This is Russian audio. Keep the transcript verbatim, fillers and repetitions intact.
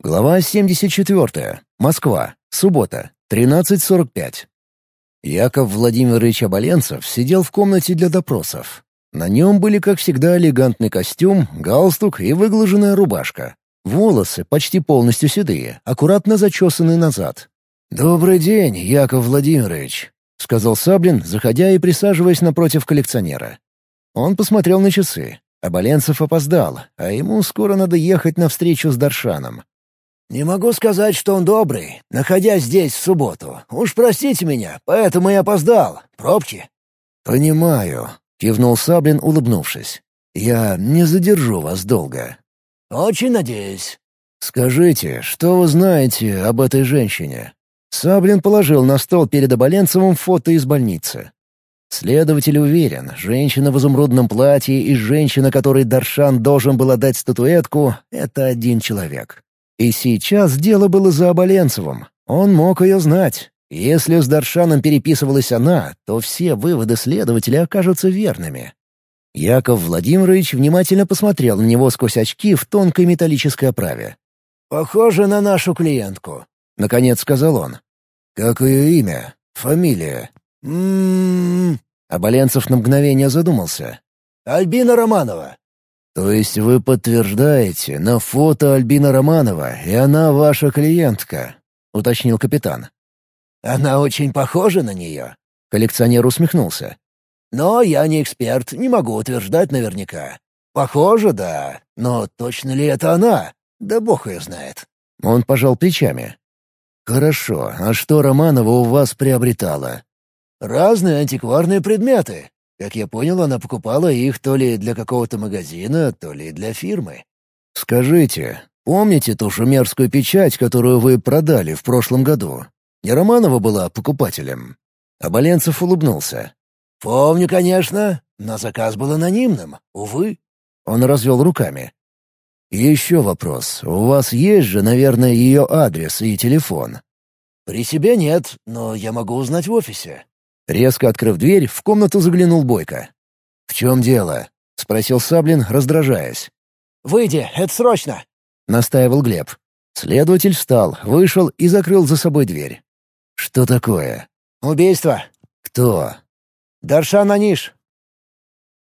Глава семьдесят четвёртая. Москва. Суббота. тринадцать сорок пять. Яков Владимирович Оболенцев сидел в комнате для допросов. На нем были, как всегда, элегантный костюм, галстук и выглаженная рубашка. Волосы почти полностью седые, аккуратно зачесанные назад. «Добрый день, Яков Владимирович», — сказал Саблин, заходя и присаживаясь напротив коллекционера. Он посмотрел на часы. Оболенцев опоздал, а ему скоро надо ехать на встречу с Даршаном. «Не могу сказать, что он добрый, находясь здесь в субботу. Уж простите меня, поэтому и опоздал. Пробки». «Понимаю», — кивнул Саблин, улыбнувшись. «Я не задержу вас долго». «Очень надеюсь». «Скажите, что вы знаете об этой женщине?» Саблин положил на стол перед Оболенцевым фото из больницы. Следователь уверен, женщина в изумрудном платье и женщина, которой Даршан должен был отдать статуэтку — это один человек. И сейчас дело было за Оболенцевым. Он мог ее знать. Если с Даршаном переписывалась она, то все выводы следователя окажутся верными. Яков Владимирович внимательно посмотрел на него сквозь очки в тонкой металлической оправе. «Похоже на нашу клиентку», — наконец сказал он. «Как ее имя? Фамилия?» «М-м-м...» Оболенцев на мгновение задумался. «Альбина Романова». «То есть вы подтверждаете, на фото Альбина Романова, и она ваша клиентка?» — уточнил капитан. «Она очень похожа на нее». Коллекционер усмехнулся. «Но я не эксперт, не могу утверждать наверняка. Похоже, да, но точно ли это она? Да бог ее знает». Он пожал плечами. «Хорошо, а что Романова у вас приобретала?» «Разные антикварные предметы. Как я понял, она покупала их то ли для какого-то магазина, то ли для фирмы». «Скажите, помните ту шумерскую печать, которую вы продали в прошлом году? Не Романова была покупателем?» Оболенцев улыбнулся. «Помню, конечно, но заказ был анонимным, увы». Он развел руками. «Еще вопрос. У вас есть же, наверное, ее адрес и телефон?» «При себе нет, но я могу узнать в офисе». Резко открыв дверь, в комнату заглянул Бойко. «В чем дело?» — спросил Саблин, раздражаясь. «Выйди, это срочно!» — настаивал Глеб. Следователь встал, вышел и закрыл за собой дверь. «Что такое?» «Убийство». «Кто?» «Даршан Аниш.